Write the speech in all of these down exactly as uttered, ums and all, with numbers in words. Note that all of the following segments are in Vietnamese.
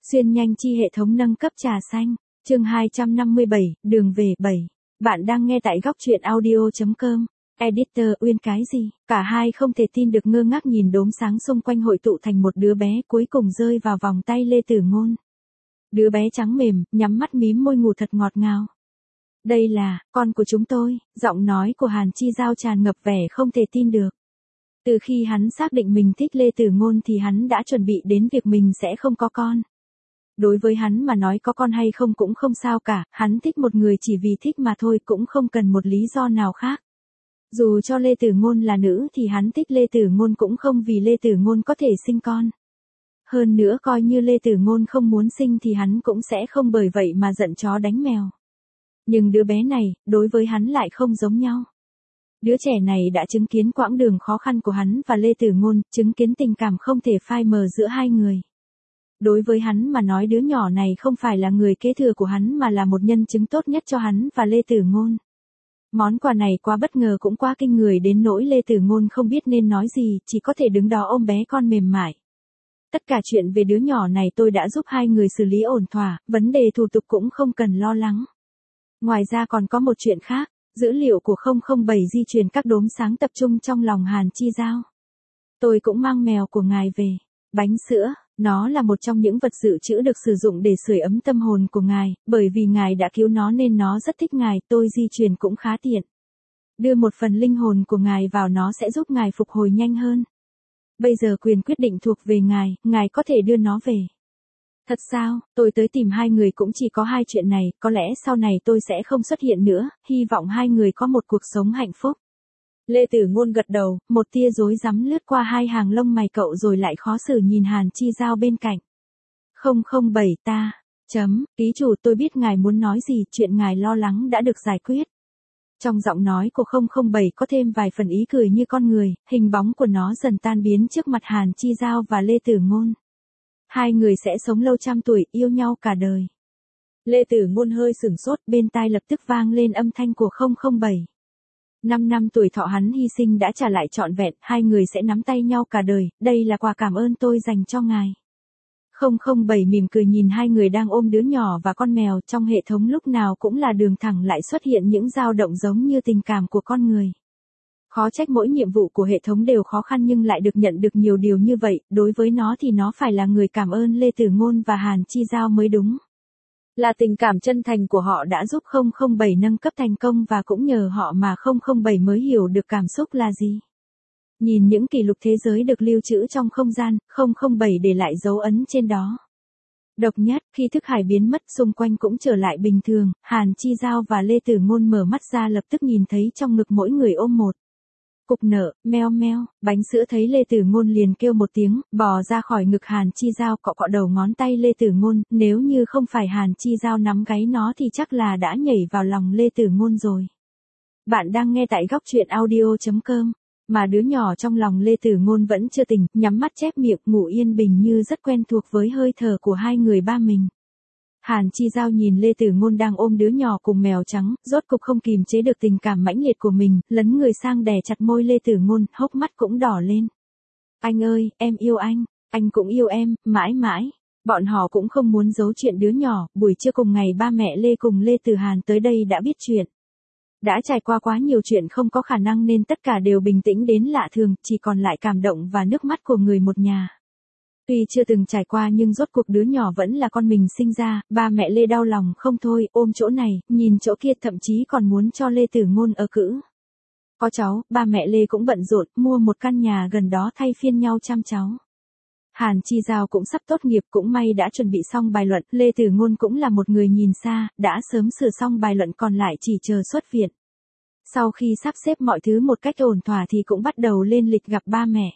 Xuyên nhanh chi hệ thống nâng cấp trà xanh. Chương hai trăm năm mươi bảy, đường về bảy. Bạn đang nghe tại góc truyện audio chấm com. Editor Uyên cái gì? Cả hai không thể tin được, ngơ ngác nhìn đốm sáng xung quanh hội tụ thành một đứa bé cuối cùng rơi vào vòng tay Lê Tử Ngôn. Đứa bé trắng mềm, nhắm mắt mím môi ngủ thật ngọt ngào. Đây là, con của chúng tôi, giọng nói của Hàn Chi Giao tràn ngập vẻ không thể tin được. Từ khi hắn xác định mình thích Lê Tử Ngôn thì hắn đã chuẩn bị đến việc mình sẽ không có con. Đối với hắn mà nói có con hay không cũng không sao cả, hắn thích một người chỉ vì thích mà thôi, cũng không cần một lý do nào khác. Dù cho Lê Tử Ngôn là nữ thì hắn thích Lê Tử Ngôn cũng không vì Lê Tử Ngôn có thể sinh con. Hơn nữa coi như Lê Tử Ngôn không muốn sinh thì hắn cũng sẽ không bởi vậy mà giận chó đánh mèo. Nhưng đứa bé này, đối với hắn lại không giống nhau. Đứa trẻ này đã chứng kiến quãng đường khó khăn của hắn và Lê Tử Ngôn, chứng kiến tình cảm không thể phai mờ giữa hai người. Đối với hắn mà nói đứa nhỏ này không phải là người kế thừa của hắn mà là một nhân chứng tốt nhất cho hắn và Lê Tử Ngôn. Món quà này quá bất ngờ cũng quá kinh người đến nỗi Lê Tử Ngôn không biết nên nói gì, chỉ có thể đứng đó ôm bé con mềm mại. Tất cả chuyện về đứa nhỏ này tôi đã giúp hai người xử lý ổn thỏa, vấn đề thủ tục cũng không cần lo lắng. Ngoài ra còn có một chuyện khác, dữ liệu của không không bảy di truyền các đốm sáng tập trung trong lòng Hàn Chi Giao. Tôi cũng mang mèo của ngài về. Bánh sữa, nó là một trong những vật dự trữ được sử dụng để sưởi ấm tâm hồn của ngài, bởi vì ngài đã cứu nó nên nó rất thích ngài, tôi di truyền cũng khá tiện. Đưa một phần linh hồn của ngài vào nó sẽ giúp ngài phục hồi nhanh hơn. Bây giờ quyền quyết định thuộc về ngài, ngài có thể đưa nó về. Thật sao, tôi tới tìm hai người cũng chỉ có hai chuyện này, có lẽ sau này tôi sẽ không xuất hiện nữa, hy vọng hai người có một cuộc sống hạnh phúc. Lê Tử Ngôn gật đầu, một tia rối rắm lướt qua hai hàng lông mày cậu rồi lại khó xử nhìn Hàn Chi Giao bên cạnh. không không bảy ta, chấm, ký chủ tôi biết ngài muốn nói gì, chuyện ngài lo lắng đã được giải quyết. Trong giọng nói của không không bảy có thêm vài phần ý cười như con người, hình bóng của nó dần tan biến trước mặt Hàn Chi Giao và Lê Tử Ngôn. Hai người sẽ sống lâu trăm tuổi, yêu nhau cả đời. Lê Tử Ngôn hơi sửng sốt, bên tai lập tức vang lên âm thanh của không không bảy. Năm năm tuổi thọ hắn hy sinh đã trả lại trọn vẹn, hai người sẽ nắm tay nhau cả đời, đây là quà cảm ơn tôi dành cho ngài. không không bảy mỉm cười nhìn hai người đang ôm đứa nhỏ và con mèo, trong hệ thống lúc nào cũng là đường thẳng lại xuất hiện những dao động giống như tình cảm của con người. Khó trách mỗi nhiệm vụ của hệ thống đều khó khăn nhưng lại được nhận được nhiều điều như vậy, đối với nó thì nó phải là người cảm ơn Lê Tử Ngôn và Hàn Chi Giao mới đúng. Là tình cảm chân thành của họ đã giúp không không bảy nâng cấp thành công và cũng nhờ họ mà không không bảy mới hiểu được cảm xúc là gì. Nhìn những kỷ lục thế giới được lưu trữ trong không gian, không không bảy để lại dấu ấn trên đó. Độc nhất, khi thức hải biến mất xung quanh cũng trở lại bình thường, Hàn Chi Giao và Lê Tử Ngôn mở mắt ra lập tức nhìn thấy trong ngực mỗi người ôm một cục nợ, meo meo, bánh sữa thấy Lê Tử Ngôn liền kêu một tiếng, bò ra khỏi ngực Hàn Chi Giao cọ cọ đầu ngón tay Lê Tử Ngôn, nếu như không phải Hàn Chi Giao nắm gáy nó thì chắc là đã nhảy vào lòng Lê Tử Ngôn rồi. Bạn đang nghe tại góc truyện audio chấm com, mà đứa nhỏ trong lòng Lê Tử Ngôn vẫn chưa tỉnh, nhắm mắt chép miệng ngủ yên bình như rất quen thuộc với hơi thở của hai người ba mình. Hàn Chi Giao nhìn Lê Tử Ngôn đang ôm đứa nhỏ cùng mèo trắng, rốt cục không kìm chế được tình cảm mãnh liệt của mình, lấn người sang đè chặt môi Lê Tử Ngôn, hốc mắt cũng đỏ lên. Anh ơi, em yêu anh, anh cũng yêu em, mãi mãi. Bọn họ cũng không muốn giấu chuyện đứa nhỏ, buổi trưa cùng ngày ba mẹ Lê cùng Lê Tử Hàn tới đây đã biết chuyện. Đã trải qua quá nhiều chuyện không có khả năng nên tất cả đều bình tĩnh đến lạ thường, chỉ còn lại cảm động và nước mắt của người một nhà. Tuy chưa từng trải qua nhưng rốt cuộc đứa nhỏ vẫn là con mình sinh ra, ba mẹ Lê đau lòng không thôi, ôm chỗ này, nhìn chỗ kia, thậm chí còn muốn cho Lê Tử Ngôn ở cữ. Có cháu, ba mẹ Lê cũng bận rộn, mua một căn nhà gần đó thay phiên nhau chăm cháu. Hàn Chi Giao cũng sắp tốt nghiệp, cũng may đã chuẩn bị xong bài luận, Lê Tử Ngôn cũng là một người nhìn xa, đã sớm sửa xong bài luận còn lại chỉ chờ xuất viện. Sau khi sắp xếp mọi thứ một cách ổn thỏa thì cũng bắt đầu lên lịch gặp ba mẹ.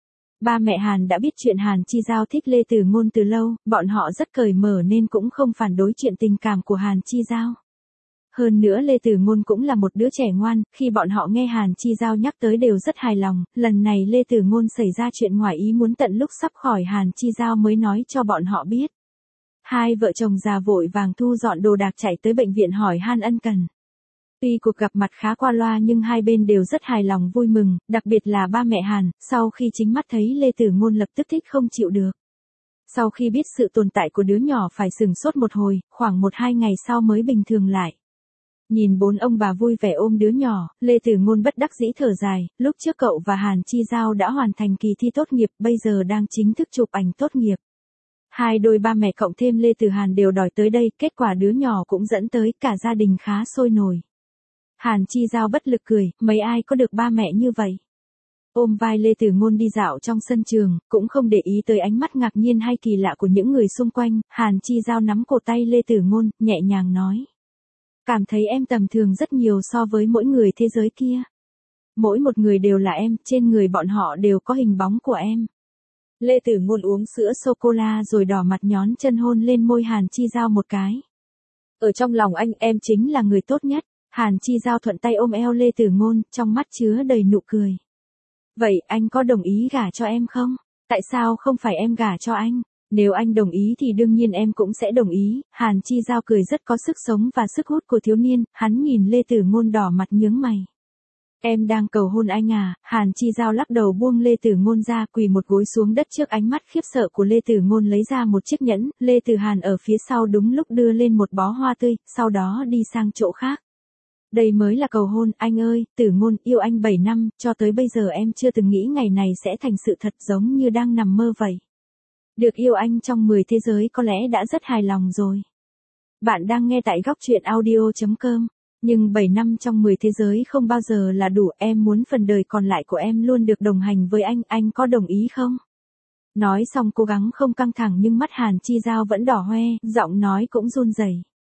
Ba mẹ Hàn đã biết chuyện Hàn Chi Giao thích Lê Tử Ngôn từ lâu, bọn họ rất cởi mở nên cũng không phản đối chuyện tình cảm của Hàn Chi Giao. Hơn nữa Lê Tử Ngôn cũng là một đứa trẻ ngoan, khi bọn họ nghe Hàn Chi Giao nhắc tới đều rất hài lòng, lần này Lê Tử Ngôn xảy ra chuyện ngoài ý muốn tận lúc sắp khỏi Hàn Chi Giao mới nói cho bọn họ biết. Hai vợ chồng già vội vàng thu dọn đồ đạc chạy tới bệnh viện hỏi han ân cần. Tuy cuộc gặp mặt khá qua loa nhưng hai bên đều rất hài lòng vui mừng, đặc biệt là ba mẹ Hàn, sau khi chính mắt thấy Lê Tử Ngôn lập tức thích không chịu được. Sau khi biết sự tồn tại của đứa nhỏ phải sửng sốt một hồi, khoảng một hai ngày sau mới bình thường lại. Nhìn bốn ông bà vui vẻ ôm đứa nhỏ, Lê Tử Ngôn bất đắc dĩ thở dài, lúc trước cậu và Hàn Chi Giao đã hoàn thành kỳ thi tốt nghiệp, bây giờ đang chính thức chụp ảnh tốt nghiệp. Hai đôi ba mẹ cộng thêm Lê Tử Hàn đều đòi tới đây, kết quả đứa nhỏ cũng dẫn tới, cả gia đình khá sôi nổi. Hàn Chi Giao bất lực cười, mấy ai có được ba mẹ như vậy. Ôm vai Lê Tử Ngôn đi dạo trong sân trường, cũng không để ý tới ánh mắt ngạc nhiên hay kỳ lạ của những người xung quanh, Hàn Chi Giao nắm cổ tay Lê Tử Ngôn, nhẹ nhàng nói. Cảm thấy em tầm thường rất nhiều so với mỗi người thế giới kia. Mỗi một người đều là em, trên người bọn họ đều có hình bóng của em. Lê Tử Ngôn uống sữa sô-cô-la rồi đỏ mặt nhón chân hôn lên môi Hàn Chi Giao một cái. Ở trong lòng anh, em chính là người tốt nhất. Hàn Chi Giao thuận tay ôm eo Lê Tử Ngôn, trong mắt chứa đầy nụ cười. Vậy anh có đồng ý gả cho em không? Tại sao không phải em gả cho anh? Nếu anh đồng ý thì đương nhiên em cũng sẽ đồng ý. Hàn Chi Giao cười rất có sức sống và sức hút của thiếu niên, hắn nhìn Lê Tử Ngôn đỏ mặt nhướng mày. Em đang cầu hôn anh à? Hàn Chi Giao lắc đầu buông Lê Tử Ngôn ra, quỳ một gối xuống đất trước ánh mắt khiếp sợ của Lê Tử Ngôn, lấy ra một chiếc nhẫn. Lê Tử Hàn ở phía sau đúng lúc đưa lên một bó hoa tươi, sau đó đi sang chỗ khác. Đây mới là cầu hôn, anh ơi, Tử Ngôn, yêu anh bảy năm, cho tới bây giờ em chưa từng nghĩ ngày này sẽ thành sự thật, giống như đang nằm mơ vậy. Được yêu anh trong mười thế giới có lẽ đã rất hài lòng rồi. Bạn đang nghe tại góc truyện audio chấm com. Nhưng bảy năm trong mười thế giới không bao giờ là đủ, em muốn phần đời còn lại của em luôn được đồng hành với anh, anh có đồng ý không? Nói xong cố gắng không căng thẳng nhưng mắt Hàn Chi Giao vẫn đỏ hoe, giọng nói cũng run rẩy.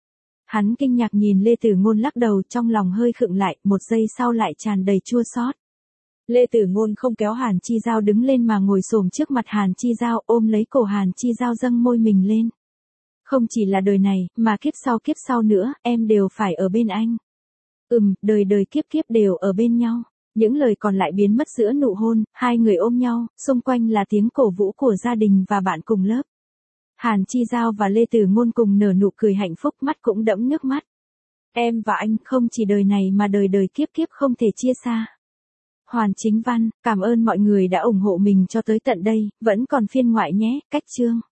Hắn kinh ngạc nhìn Lê Tử Ngôn lắc đầu, trong lòng hơi khựng lại, một giây sau lại tràn đầy chua xót. Lê Tử Ngôn không kéo Hàn Chi Giao đứng lên mà ngồi xổm trước mặt Hàn Chi Giao, ôm lấy cổ Hàn Chi Giao dâng môi mình lên. Không chỉ là đời này, mà kiếp sau kiếp sau nữa, em đều phải ở bên anh. Ừm, đời đời kiếp kiếp đều ở bên nhau. Những lời còn lại biến mất giữa nụ hôn, hai người ôm nhau, xung quanh là tiếng cổ vũ của gia đình và bạn cùng lớp. Hàn Chi Giao và Lê Tử Ngôn cùng nở nụ cười hạnh phúc, mắt cũng đẫm nước mắt. Em và anh không chỉ đời này mà đời đời kiếp kiếp không thể chia xa. Hoàn Chính Văn, cảm ơn mọi người đã ủng hộ mình cho tới tận đây, vẫn còn phiên ngoại nhé, cách chương.